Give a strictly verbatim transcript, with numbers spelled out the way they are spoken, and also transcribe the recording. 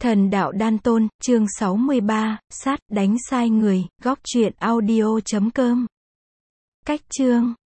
Thần đạo đan tôn, chương sáu mươi ba, sát, đánh sai người, góc truyện audio chấm com. Cách chương